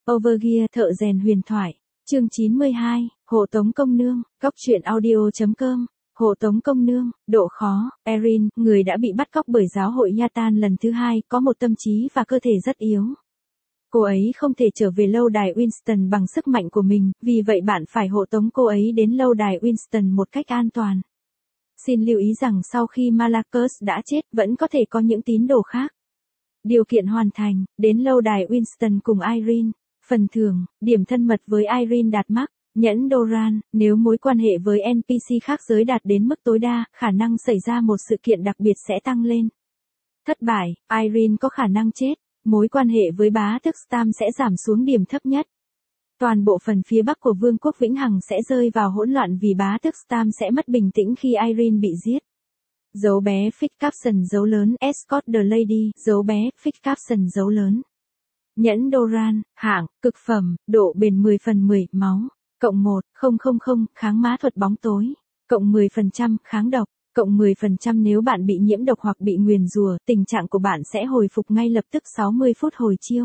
Overgear thợ rèn huyền thoại. Chương 92, hộ tống công nương, góc truyện audio.com. Hộ tống công nương, độ khó. Erin, người đã bị bắt cóc bởi giáo hội Yatan lần thứ hai, có một tâm trí và cơ thể rất yếu. Cô ấy không thể trở về lâu đài Winston bằng sức mạnh của mình, vì vậy bạn phải hộ tống cô ấy đến lâu đài Winston một cách an toàn. Xin lưu ý rằng sau khi Malacus đã chết, vẫn có thể có những tín đồ khác. Điều kiện hoàn thành, đến lâu đài Winston cùng Irene. Phần thưởng, điểm thân mật với Irene đạt mắc. Nhẫn Doran, nếu mối quan hệ với NPC khác giới đạt đến mức tối đa, khả năng xảy ra một sự kiện đặc biệt sẽ tăng lên. Thất bại, Irene có khả năng chết. Mối quan hệ với bá tước Stam sẽ giảm xuống điểm thấp nhất. Toàn bộ phần phía bắc của Vương quốc Vĩnh Hằng sẽ rơi vào hỗn loạn vì bá tước Stam sẽ mất bình tĩnh khi Irene bị giết. Dấu bé Fitzcapson dấu lớn Escort the Lady, dấu bé Fitzcapson dấu lớn. Nhẫn Doran, hạng, cực phẩm, độ bền 10/10, máu, cộng 1,000, kháng má thuật bóng tối, cộng 10%, kháng độc, cộng 10% nếu bạn bị nhiễm độc hoặc bị nguyền rủa, tình trạng của bạn sẽ hồi phục ngay lập tức 60 phút hồi chiêu.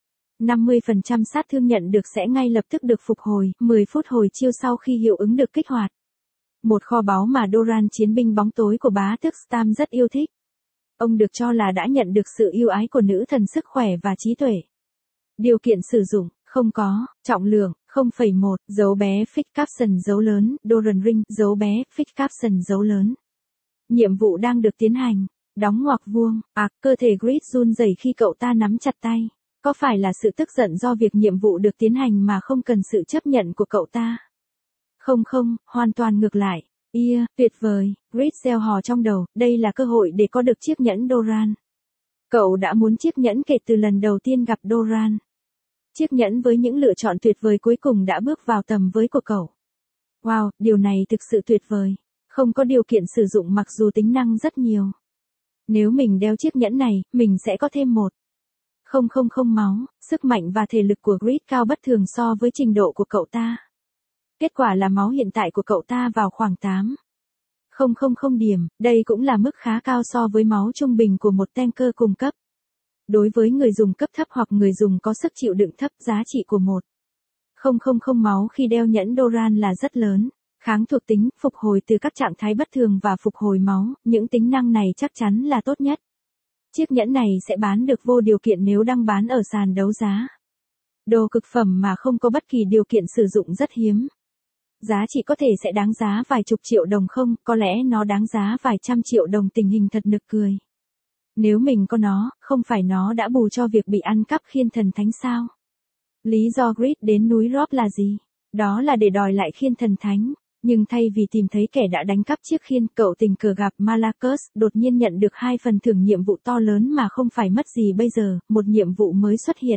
50% sát thương nhận được sẽ ngay lập tức được phục hồi, 10 phút hồi chiêu sau khi hiệu ứng được kích hoạt. Một kho báu mà Doran chiến binh bóng tối của bá tước Stam rất yêu thích. Ông được cho là đã nhận được sự yêu ái của nữ thần sức khỏe và trí tuệ. Điều kiện sử dụng, không có, trọng lượng, 0,1, dấu bé Fitzcapson dấu lớn, Doran Ring, dấu bé Fitzcapson dấu lớn. Nhiệm vụ đang được tiến hành, đóng ngoặc vuông, cơ thể Grid run rẩy khi cậu ta nắm chặt tay. Có phải là sự tức giận do việc nhiệm vụ được tiến hành mà không cần sự chấp nhận của cậu ta? Không, hoàn toàn ngược lại. Tuyệt vời, Grid gieo hò trong đầu, đây là cơ hội để có được chiếc nhẫn Doran. Cậu đã muốn chiếc nhẫn kể từ lần đầu tiên gặp Doran. Chiếc nhẫn với những lựa chọn tuyệt vời cuối cùng đã bước vào tầm với của cậu. Wow, điều này thực sự tuyệt vời. Không có điều kiện sử dụng mặc dù tính năng rất nhiều. Nếu mình đeo chiếc nhẫn này, mình sẽ có thêm 1,000 máu, sức mạnh và thể lực của Grid cao bất thường so với trình độ của cậu ta. Kết quả là máu hiện tại của cậu ta vào khoảng 8,000 điểm, đây cũng là mức khá cao so với máu trung bình của một tanker cùng cấp. Đối với người dùng cấp thấp hoặc người dùng có sức chịu đựng thấp, giá trị của 1,000 máu khi đeo nhẫn Doran là rất lớn. Kháng thuộc tính, phục hồi từ các trạng thái bất thường và phục hồi máu, những tính năng này chắc chắn là tốt nhất. Chiếc nhẫn này sẽ bán được vô điều kiện nếu đăng bán ở sàn đấu giá. Đồ cực phẩm mà không có bất kỳ điều kiện sử dụng rất hiếm. Giá trị có thể sẽ đáng giá vài chục triệu đồng không, có lẽ nó đáng giá vài trăm triệu đồng, tình hình thật nực cười. Nếu mình có nó, không phải nó đã bù cho việc bị ăn cắp khiên thần thánh sao? Lý do Grid đến núi Rob là gì? Đó là để đòi lại khiên thần thánh. Nhưng thay vì tìm thấy kẻ đã đánh cắp chiếc khiên, cậu tình cờ gặp Malacus, đột nhiên nhận được 2 phần thưởng nhiệm vụ to lớn mà không phải mất gì bây giờ, một nhiệm vụ mới xuất hiện.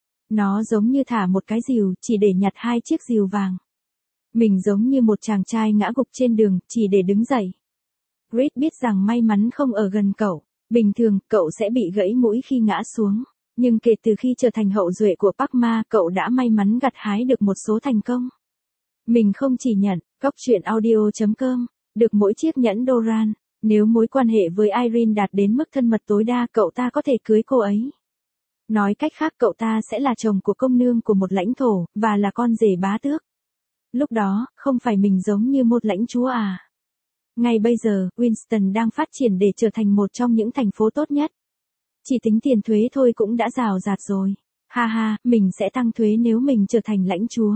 Nó giống như thả một cái rìu, chỉ để nhặt 2 chiếc rìu vàng. Mình giống như một chàng trai ngã gục trên đường, chỉ để đứng dậy. Grid biết rằng may mắn không ở gần cậu. Bình thường, cậu sẽ bị gãy mũi khi ngã xuống. Nhưng kể từ khi trở thành hậu duệ của Parkma, cậu đã may mắn gặt hái được một số thành công. Mình không chỉ nhận, góc truyện audio.com, được mỗi chiếc nhẫn Doran. Nếu mối quan hệ với Irene đạt đến mức thân mật tối đa, cậu ta có thể cưới cô ấy. Nói cách khác, cậu ta sẽ là chồng của công nương của một lãnh thổ, và là con rể bá tước. Lúc đó, không phải mình giống như một lãnh chúa à? Ngay bây giờ, Winston đang phát triển để trở thành một trong những thành phố tốt nhất. Chỉ tính tiền thuế thôi cũng đã rào rạt rồi. Mình sẽ tăng thuế nếu mình trở thành lãnh chúa.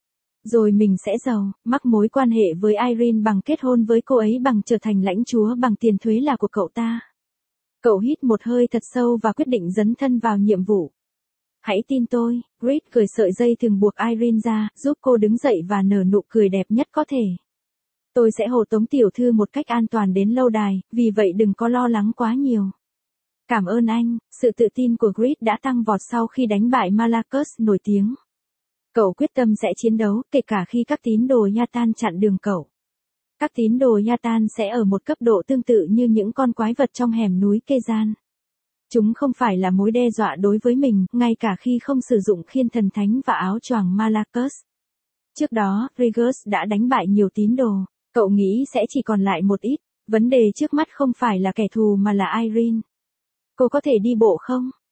Rồi mình sẽ giàu, mắc mối quan hệ với Irene bằng kết hôn với cô ấy, bằng trở thành lãnh chúa bằng tiền thuế là của cậu ta. Cậu hít một hơi thật sâu và quyết định dấn thân vào nhiệm vụ. Hãy tin tôi, Grid cởi sợi dây thường buộc Irene ra, giúp cô đứng dậy và nở nụ cười đẹp nhất có thể. Tôi sẽ hộ tống tiểu thư một cách an toàn đến lâu đài, vì vậy đừng có lo lắng quá nhiều. Cảm ơn anh, sự tự tin của Grid đã tăng vọt sau khi đánh bại Malacus nổi tiếng. Cậu quyết tâm sẽ chiến đấu, kể cả khi các tín đồ Yatan chặn đường cậu. Các tín đồ Yatan sẽ ở một cấp độ tương tự như những con quái vật trong hẻm núi Kezan. Chúng không phải là mối đe dọa đối với mình, ngay cả khi không sử dụng khiên thần thánh và áo choàng Malacus. Trước đó, Rigus đã đánh bại nhiều tín đồ. Cậu nghĩ sẽ chỉ còn lại một ít. Vấn đề trước mắt không phải là kẻ thù mà là Irene. Cô có thể đi bộ không?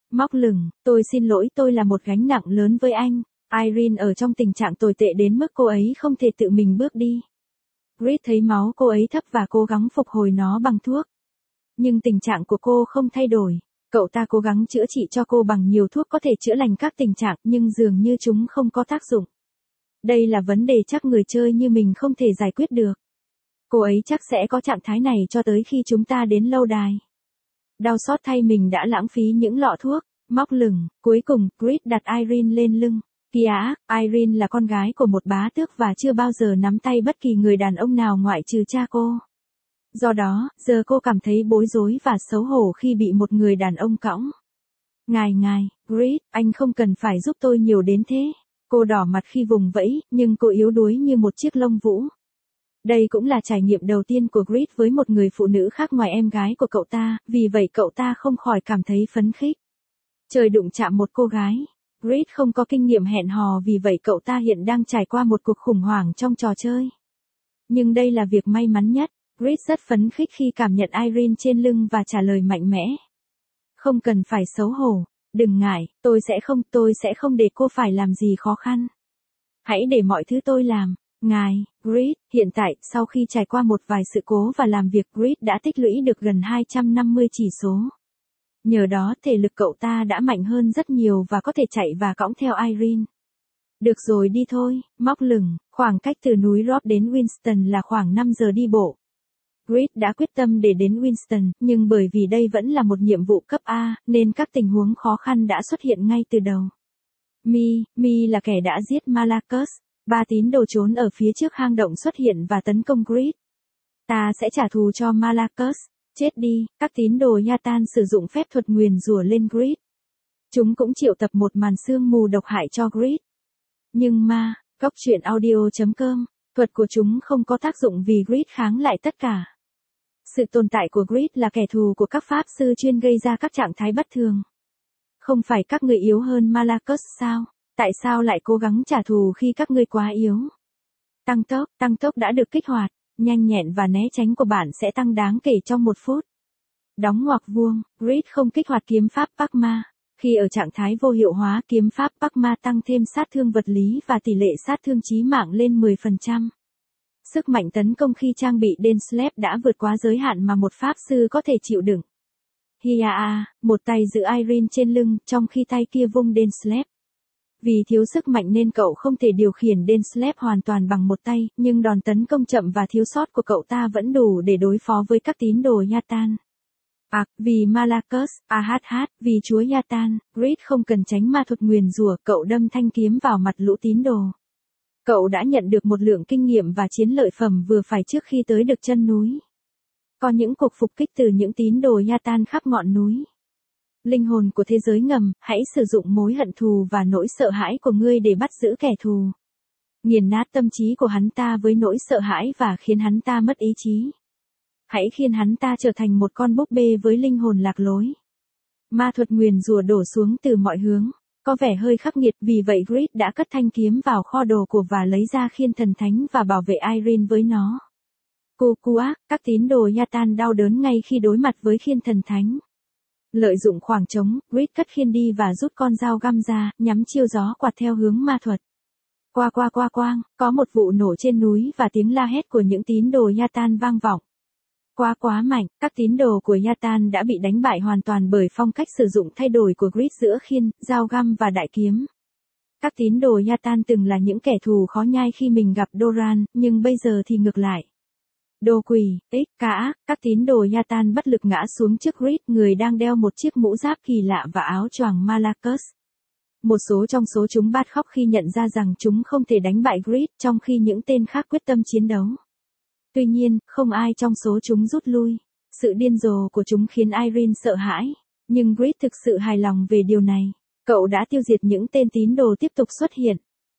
Móc lửng, tôi xin lỗi, tôi là một gánh nặng lớn với anh. Irene ở trong tình trạng tồi tệ đến mức cô ấy không thể tự mình bước đi. Grit thấy máu cô ấy thấp và cố gắng phục hồi nó bằng thuốc. Nhưng tình trạng của cô không thay đổi. Cậu ta cố gắng chữa trị cho cô bằng nhiều thuốc có thể chữa lành các tình trạng nhưng dường như chúng không có tác dụng. Đây là vấn đề chắc người chơi như mình không thể giải quyết được. Cô ấy chắc sẽ có trạng thái này cho tới khi chúng ta đến lâu đài. Đau xót thay mình đã lãng phí những lọ thuốc. Móc lửng, cuối cùng, Grit đặt Irene lên lưng. Kia ác, Irene là con gái của một bá tước và chưa bao giờ nắm tay bất kỳ người đàn ông nào ngoại trừ cha cô. Do đó, giờ cô cảm thấy bối rối và xấu hổ khi bị một người đàn ông cõng. Ngài, Grit, anh không cần phải giúp tôi nhiều đến thế. Cô đỏ mặt khi vùng vẫy, nhưng cô yếu đuối như một chiếc lông vũ. Đây cũng là trải nghiệm đầu tiên của Grit với một người phụ nữ khác ngoài em gái của cậu ta, vì vậy cậu ta không khỏi cảm thấy phấn khích. Trời đụng chạm một cô gái. Grit không có kinh nghiệm hẹn hò vì vậy cậu ta hiện đang trải qua một cuộc khủng hoảng trong trò chơi. Nhưng đây là việc may mắn nhất. Grit rất phấn khích khi cảm nhận Irene trên lưng và trả lời mạnh mẽ. Không cần phải xấu hổ. Đừng ngại, tôi sẽ không để cô phải làm gì khó khăn. Hãy để mọi thứ tôi làm. Ngài, Grit, hiện tại, sau khi trải qua một vài sự cố và làm việc, Grit đã tích lũy được gần 250 chỉ số. Nhờ đó thể lực cậu ta đã mạnh hơn rất nhiều và có thể chạy và cõng theo Irene. Được rồi đi thôi, móc lửng, khoảng cách từ núi Rob đến Winston là khoảng 5 giờ đi bộ. Grit đã quyết tâm để đến Winston, nhưng bởi vì đây vẫn là một nhiệm vụ cấp A, nên các tình huống khó khăn đã xuất hiện ngay từ đầu. Mi là kẻ đã giết Malakus. 3 tín đồ trốn ở phía trước hang động xuất hiện và tấn công Grit. Ta sẽ trả thù cho Malakus. Chết đi, các tín đồ Yatan sử dụng phép thuật nguyền rủa lên Grit. Chúng cũng triệu tập một màn sương mù độc hại cho Grit. Nhưng góc truyện audio.com, thuật của chúng không có tác dụng vì Grit kháng lại tất cả. Sự tồn tại của Grit là kẻ thù của các pháp sư chuyên gây ra các trạng thái bất thường. Không phải các người yếu hơn Malakus sao? Tại sao lại cố gắng trả thù khi các ngươi quá yếu? Tăng tốc đã được kích hoạt. Nhanh nhẹn và né tránh của bạn sẽ tăng đáng kể trong 1 phút. Đóng ngoặc vuông, Grit không kích hoạt kiếm pháp Pakma. Khi ở trạng thái vô hiệu hóa, kiếm pháp Pakma tăng thêm sát thương vật lý và tỷ lệ sát thương chí mạng lên 10%. Sức mạnh tấn công khi trang bị Denslev đã vượt quá giới hạn mà một pháp sư có thể chịu đựng. Hiaa, một tay giữ Irene trên lưng, trong khi tay kia vung Denslev. Vì thiếu sức mạnh nên cậu không thể điều khiển Denslev hoàn toàn bằng một tay, nhưng đòn tấn công chậm và thiếu sót của cậu ta vẫn đủ để đối phó với các tín đồ Yatan. Vì Malakus, vì chúa Yatan, Grit không cần tránh ma thuật nguyền rủa, cậu đâm thanh kiếm vào mặt lũ tín đồ. Cậu đã nhận được một lượng kinh nghiệm và chiến lợi phẩm vừa phải trước khi tới được chân núi. Có những cuộc phục kích từ những tín đồ Yatan khắp ngọn núi. Linh hồn của thế giới ngầm, hãy sử dụng mối hận thù và nỗi sợ hãi của ngươi để bắt giữ kẻ thù. Nghiền nát tâm trí của hắn ta với nỗi sợ hãi và khiến hắn ta mất ý chí. Hãy khiến hắn ta trở thành một con búp bê với linh hồn lạc lối. Ma thuật nguyền rủa đổ xuống từ mọi hướng. Có vẻ hơi khắc nghiệt, vì vậy Grit đã cất thanh kiếm vào kho đồ của và lấy ra khiên thần thánh và bảo vệ Irene với nó. Kukuak, các tín đồ Yatan đau đớn ngay khi đối mặt với khiên thần thánh. Lợi dụng khoảng trống, Grit cất khiên đi và rút con dao găm ra, nhắm chiêu gió quạt theo hướng ma thuật. Quang, có một vụ nổ trên núi và tiếng la hét của những tín đồ Yatan vang vọng. Quá mạnh, các tín đồ của Yatan đã bị đánh bại hoàn toàn bởi phong cách sử dụng thay đổi của Grit giữa khiên, dao găm và đại kiếm. Các tín đồ Yatan từng là những kẻ thù khó nhai khi mình gặp Doran, nhưng bây giờ thì ngược lại. Đồ quỷ, các tín đồ Yatan bất lực ngã xuống trước Grit, người đang đeo một chiếc mũ giáp kỳ lạ và áo choàng Malakus. Một số trong số chúng bát khóc khi nhận ra rằng chúng không thể đánh bại Grit, trong khi những tên khác quyết tâm chiến đấu. Tuy nhiên, không ai trong số chúng rút lui. Sự điên rồ của chúng khiến Irene sợ hãi. Nhưng Grit thực sự hài lòng về điều này. Cậu đã tiêu diệt những tên tín đồ tiếp tục xuất hiện.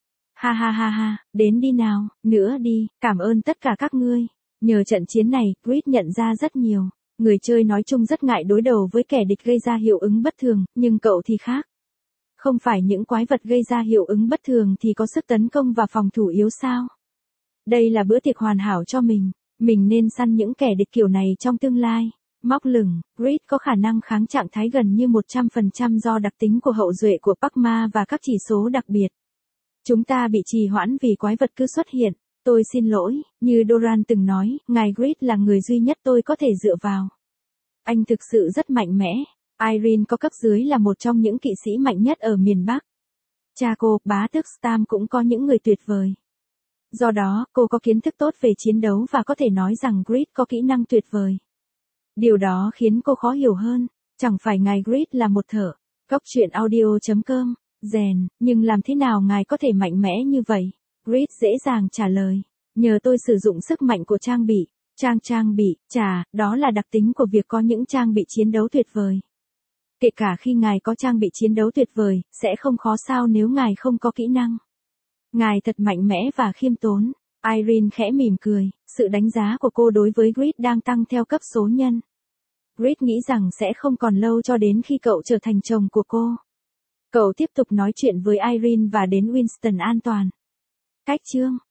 Ha, đến đi nào, nữa đi, cảm ơn tất cả các ngươi. Nhờ trận chiến này, Grit nhận ra rất nhiều. Người chơi nói chung rất ngại đối đầu với kẻ địch gây ra hiệu ứng bất thường, nhưng cậu thì khác. Không phải những quái vật gây ra hiệu ứng bất thường thì có sức tấn công và phòng thủ yếu sao? Đây là bữa tiệc hoàn hảo cho mình nên săn những kẻ địch kiểu này trong tương lai. Móc lửng, Grid có khả năng kháng trạng thái gần như 100% do đặc tính của hậu duệ của Parkma và các chỉ số đặc biệt. Chúng ta bị trì hoãn vì quái vật cứ xuất hiện. Tôi xin lỗi, như Doran từng nói, ngài Grid là người duy nhất tôi có thể dựa vào. Anh thực sự rất mạnh mẽ. Irene có cấp dưới là một trong những kỵ sĩ mạnh nhất ở miền Bắc. Cha cô, bá tước Stam cũng có những người tuyệt vời. Do đó, cô có kiến thức tốt về chiến đấu và có thể nói rằng Grid có kỹ năng tuyệt vời. Điều đó khiến cô khó hiểu hơn, chẳng phải ngài Grid là một thợ. Góc truyện audio.com, rèn, nhưng làm thế nào ngài có thể mạnh mẽ như vậy? Grid dễ dàng trả lời, nhờ tôi sử dụng sức mạnh của trang bị. Trang bị, đó là đặc tính của việc có những trang bị chiến đấu tuyệt vời. Kể cả khi ngài có trang bị chiến đấu tuyệt vời, sẽ không khó sao nếu ngài không có kỹ năng. Ngài thật mạnh mẽ và khiêm tốn. Irene khẽ mỉm cười, sự đánh giá của cô đối với Grid đang tăng theo cấp số nhân. Grid nghĩ rằng sẽ không còn lâu cho đến khi cậu trở thành chồng của cô. Cậu tiếp tục nói chuyện với Irene và đến Winston an toàn. Cách chương